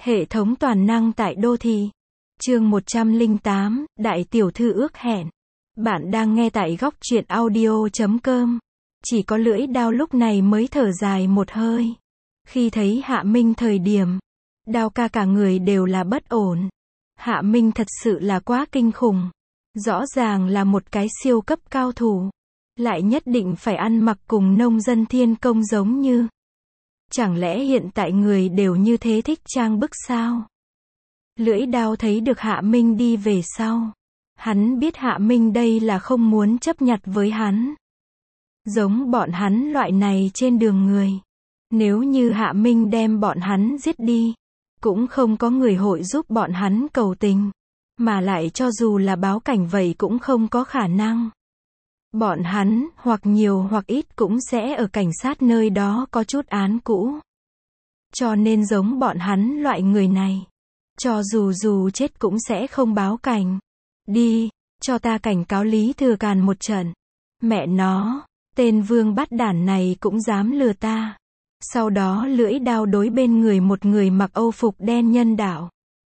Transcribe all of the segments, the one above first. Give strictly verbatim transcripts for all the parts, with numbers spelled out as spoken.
Hệ thống toàn năng tại đô thị. Chương một trăm lẻ tám, Đại tiểu thư ước hẹn. Bạn đang nghe tại góc truyện audio chấm com. Chỉ có lưỡi đao lúc này mới thở dài một hơi. Khi thấy Hạ Minh thời điểm, đao ca cả người đều là bất ổn. Hạ Minh thật sự là quá kinh khủng. Rõ ràng là một cái siêu cấp cao thủ. Lại nhất định phải ăn mặc cùng nông dân thiên công giống như. Chẳng lẽ hiện tại người đều như thế thích trang bức sao? Lưỡi đao thấy được Hạ Minh đi về sau. Hắn biết Hạ Minh đây là không muốn chấp nhặt với hắn. Giống bọn hắn loại này trên đường người. Nếu như Hạ Minh đem bọn hắn giết đi, cũng không có người hội giúp bọn hắn cầu tình. Mà lại cho dù là báo cảnh vậy cũng không có khả năng. Bọn hắn, hoặc nhiều hoặc ít cũng sẽ ở cảnh sát nơi đó có chút án cũ. Cho nên giống bọn hắn loại người này. Cho dù dù chết cũng sẽ không báo cảnh. Đi, cho ta cảnh cáo Lý Thừa Càn một trận. Mẹ nó, tên vương bắt đản này cũng dám lừa ta. Sau đó lưỡi đao đối bên người một người mặc âu phục đen nhân đạo.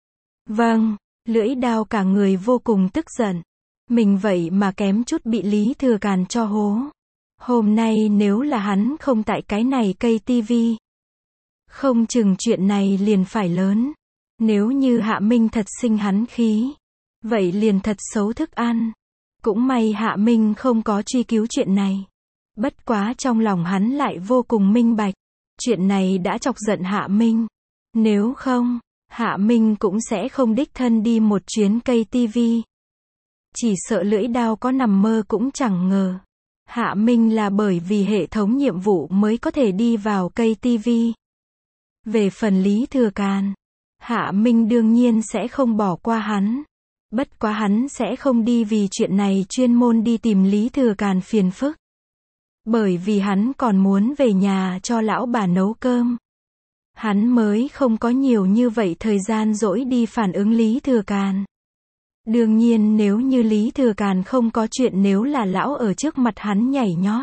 Vâng, lưỡi đao cả người vô cùng tức giận. Mình vậy mà kém chút bị Lý Thừa Càn cho hố. Hôm nay nếu là hắn không tại cái này cây tivi, không chừng chuyện này liền phải lớn. Nếu như Hạ Minh thật sinh hắn khí, vậy liền thật xấu thức ăn. Cũng may Hạ Minh không có truy cứu chuyện này. Bất quá trong lòng hắn lại vô cùng minh bạch. Chuyện này đã chọc giận Hạ Minh. Nếu không, Hạ Minh cũng sẽ không đích thân đi một chuyến cây tivi. Chỉ sợ lưỡi đao có nằm mơ cũng chẳng ngờ. Hạ Minh là bởi vì hệ thống nhiệm vụ mới có thể đi vào cây tivi. Về phần Lý Thừa Càn, Hạ Minh đương nhiên sẽ không bỏ qua hắn. Bất quá hắn sẽ không đi vì chuyện này chuyên môn đi tìm Lý Thừa Càn phiền phức. Bởi vì hắn còn muốn về nhà cho lão bà nấu cơm. Hắn mới không có nhiều như vậy thời gian rỗi đi phản ứng Lý Thừa Càn. Đương nhiên nếu như Lý Thừa Càn không có chuyện nếu là lão ở trước mặt hắn nhảy nhót.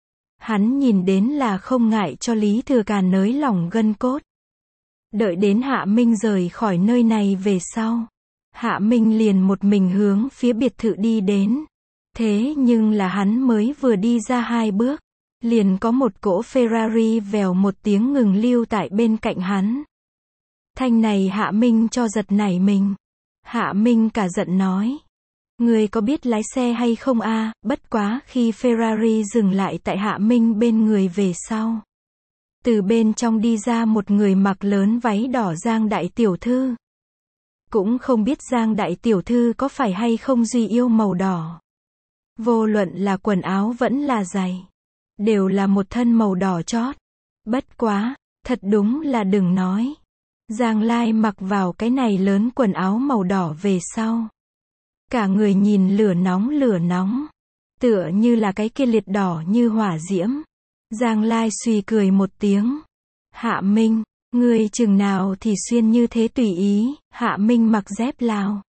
Hắn nhìn đến là không ngại cho Lý Thừa Càn nới lỏng gân cốt. Đợi đến Hạ Minh rời khỏi nơi này về sau. Hạ Minh liền một mình hướng phía biệt thự đi đến. Thế nhưng là hắn mới vừa đi ra hai bước. Liền có một cỗ Ferrari vèo một tiếng ngừng lưu tại bên cạnh hắn. Thanh này Hạ Minh cho giật nảy mình. Hạ Minh cả giận nói. Người có biết lái xe hay không a? À? Bất quá khi Ferrari dừng lại tại Hạ Minh bên người về sau. Từ bên trong đi ra một người mặc lớn váy đỏ Giang đại tiểu thư. Cũng không biết Giang đại tiểu thư có phải hay không duy yêu màu đỏ. Vô luận là quần áo vẫn là giày. Đều là một thân màu đỏ chót. Bất quá, thật đúng là đừng nói. Giang Lai mặc vào cái này lớn quần áo màu đỏ về sau. Cả người nhìn lửa nóng lửa nóng. Tựa như là cái kia liệt đỏ như hỏa diễm. Giang Lai suy cười một tiếng. Hạ Minh, ngươi chừng nào thì xuyên như thế tùy ý. Hạ Minh mặc dép Lào.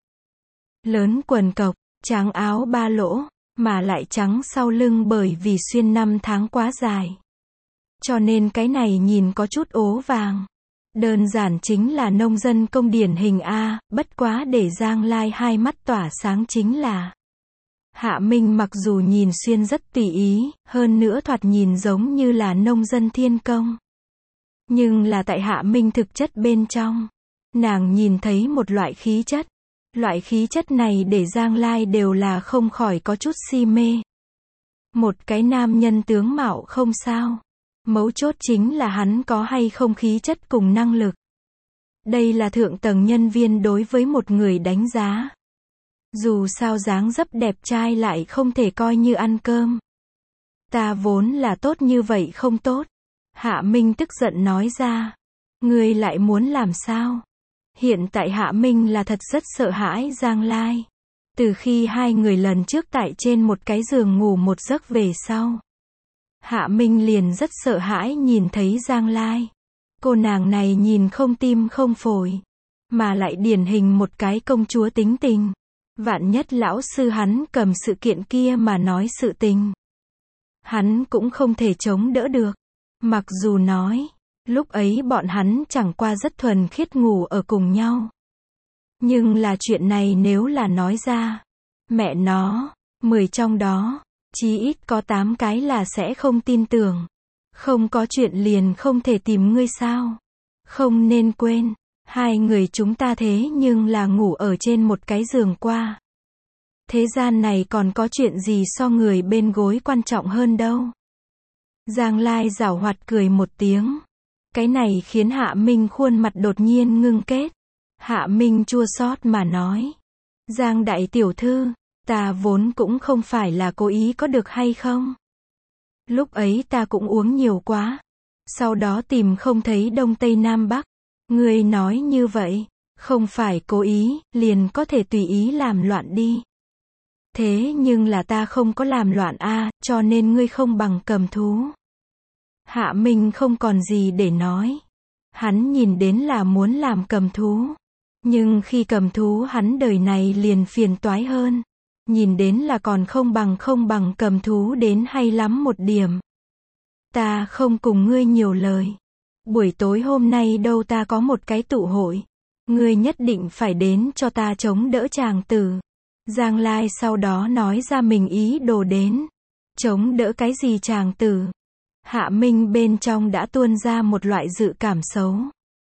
Lớn quần cộc, trắng áo ba lỗ, mà lại trắng sau lưng bởi vì xuyên năm tháng quá dài. Cho nên cái này nhìn có chút ố vàng. Đơn giản chính là nông dân công điển hình A, bất quá để Giang Lai hai mắt tỏa sáng chính là. Hạ Minh mặc dù nhìn xuyên rất tùy ý, hơn nữa thoạt nhìn giống như là nông dân thiên công. Nhưng là tại Hạ Minh thực chất bên trong, nàng nhìn thấy một loại khí chất. Loại khí chất này để Giang Lai đều là không khỏi có chút si mê. Một cái nam nhân tướng mạo không sao. Mấu chốt chính là hắn có hay không khí chất cùng năng lực. Đây là thượng tầng nhân viên đối với một người đánh giá. Dù sao dáng dấp đẹp trai lại không thể coi như ăn cơm. Ta vốn là tốt như vậy không tốt. Hạ Minh tức giận nói ra. Ngươi lại muốn làm sao? Hiện tại Hạ Minh là thật rất sợ hãi Giang Lai. Từ khi hai người lần trước tại trên một cái giường ngủ một giấc về sau. Hạ Minh liền rất sợ hãi nhìn thấy Giang Lai. Cô nàng này nhìn không tim không phổi. Mà lại điển hình một cái công chúa tính tình. Vạn nhất lão sư hắn cầm sự kiện kia mà nói sự tình. Hắn cũng không thể chống đỡ được. Mặc dù nói, Lúc ấy bọn hắn chẳng qua rất thuần khiết ngủ ở cùng nhau. Nhưng là chuyện này nếu là nói ra, mẹ nó, mười trong đó, chí ít có tám cái là sẽ không tin tưởng. Không có chuyện liền không thể tìm ngươi sao? Không nên quên, hai người chúng ta thế nhưng là ngủ ở trên một cái giường qua. Thế gian này còn có chuyện gì so người bên gối quan trọng hơn đâu. Giang Lai giảo hoạt cười một tiếng. Cái này khiến Hạ Minh khuôn mặt đột nhiên ngưng kết. Hạ Minh chua xót mà nói. Giang đại tiểu thư, ta vốn cũng không phải là cố ý có được hay không? Lúc ấy ta cũng uống nhiều quá. Sau đó tìm không thấy Đông Tây Nam Bắc. Ngươi nói như vậy, không phải cố ý, liền có thể tùy ý làm loạn đi. Thế nhưng là ta không có làm loạn a, cho nên ngươi không bằng cầm thú. Hạ Minh không còn gì để nói. Hắn nhìn đến là muốn làm cầm thú. Nhưng khi cầm thú hắn đời này liền phiền toái hơn. Nhìn đến là còn không bằng không bằng cầm thú đến hay lắm một điểm. Ta không cùng ngươi nhiều lời. Buổi tối hôm nay đâu ta có một cái tụ hội. Ngươi nhất định phải đến cho ta chống đỡ chàng tử. Giang Lai sau đó nói ra mình ý đồ đến. Chống đỡ cái gì chàng tử? Hạ Minh bên trong đã tuôn ra một loại dự cảm xấu.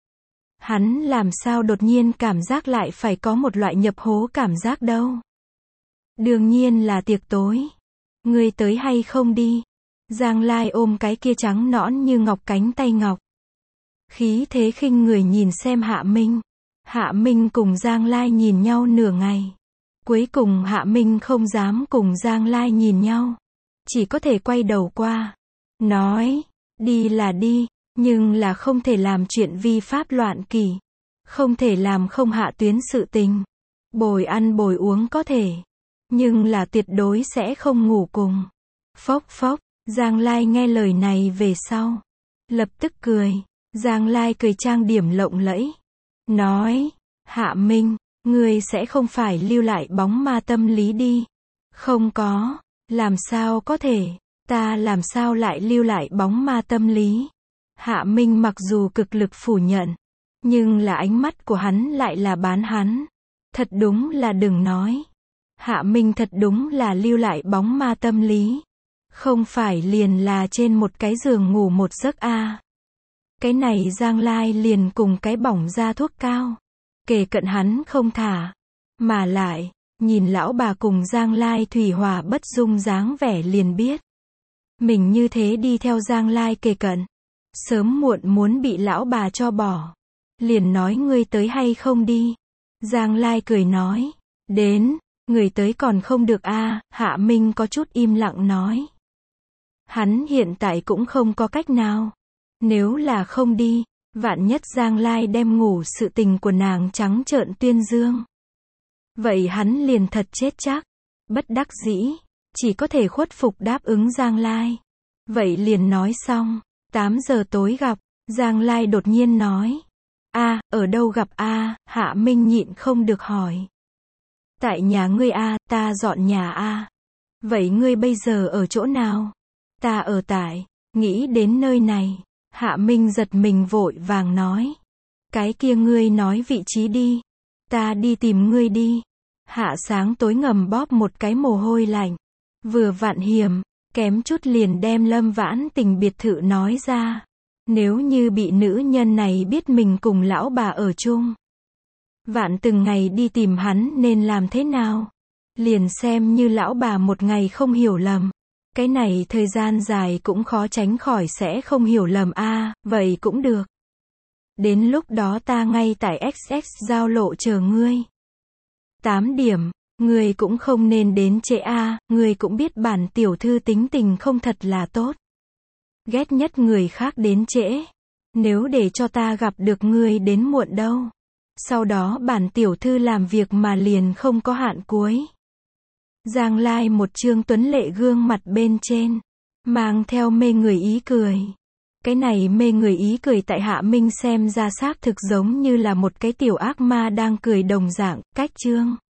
Hắn làm sao đột nhiên cảm giác lại phải có một loại nhập hố cảm giác đâu. Đương nhiên là tiệc tối. Ngươi tới hay không đi? Giang Lai ôm cái kia trắng nõn như ngọc cánh tay ngọc. Khí thế khinh người nhìn xem Hạ Minh. Hạ Minh cùng Giang Lai nhìn nhau nửa ngày. Cuối cùng Hạ Minh không dám cùng Giang Lai nhìn nhau. Chỉ có thể quay đầu qua. Nói, đi là đi, nhưng là không thể làm chuyện vi pháp loạn kỷ. Không thể làm không hạ tuyến sự tình. Bồi ăn bồi uống có thể. Nhưng là tuyệt đối sẽ không ngủ cùng. Phốc phốc, Giang Lai nghe lời này về sau. Lập tức cười. Giang Lai cười trang điểm lộng lẫy. Nói, Hạ Minh, ngươi sẽ không phải lưu lại bóng ma tâm lý đi. Không có, làm sao có thể, ta làm sao lại lưu lại bóng ma tâm lý. Hạ Minh mặc dù cực lực phủ nhận, nhưng là ánh mắt của hắn lại là bán hắn. Thật đúng là đừng nói. Hạ Minh thật đúng là lưu lại bóng ma tâm lý. Không phải liền là trên một cái giường ngủ một giấc a. À. Cái này Giang Lai liền cùng cái bỏng ra thuốc cao. Kề cận hắn không thả. Mà lại, nhìn lão bà cùng Giang Lai thủy hòa bất dung dáng vẻ liền biết. Mình như thế đi theo Giang Lai kề cận. Sớm muộn muốn bị lão bà cho bỏ. Liền nói ngươi tới hay không đi. Giang Lai cười nói. Đến, người tới còn không được a. À, Hạ Minh có chút im lặng nói. Hắn hiện tại cũng không có cách nào. Nếu là không đi, vạn nhất Giang Lai đem ngủ sự tình của nàng trắng trợn tuyên dương. Vậy hắn liền thật chết chắc. Bất đắc dĩ, chỉ có thể khuất phục đáp ứng Giang Lai. Vậy liền nói xong, tám giờ tối gặp, Giang Lai đột nhiên nói. A, ở đâu gặp a? À, Hạ Minh nhịn không được hỏi. Tại nhà ngươi a, à, ta dọn nhà a. À. Vậy ngươi bây giờ ở chỗ nào? Ta ở tại, nghĩ đến nơi này. Hạ Minh giật mình vội vàng nói. Cái kia ngươi nói vị trí đi. Ta đi tìm ngươi đi. Hạ sáng tối ngầm bóp một cái mồ hôi lạnh. Vừa vặn hiểm, kém chút liền đem Lâm Vãn Tình biệt thự nói ra. Nếu như bị nữ nhân này biết mình cùng lão bà ở chung. Vạn từng ngày đi tìm hắn nên làm thế nào? Liền xem như lão bà một ngày không hiểu lầm. Cái này thời gian dài cũng khó tránh khỏi sẽ không hiểu lầm a, à, vậy cũng được. Đến lúc đó ta ngay tại ích ích giao lộ chờ ngươi. tám điểm, ngươi cũng không nên đến trễ a, à, ngươi cũng biết bản tiểu thư tính tình không thật là tốt. Ghét nhất người khác đến trễ. Nếu để cho ta gặp được ngươi đến muộn đâu. Sau đó bản tiểu thư làm việc mà liền không có hạn cuối. Giang Lai một trương tuấn lệ gương mặt bên trên, mang theo mê người ý cười. Cái này mê người ý cười tại Hạ Minh xem ra xác thực giống như là một cái tiểu ác ma đang cười đồng dạng, cách trương.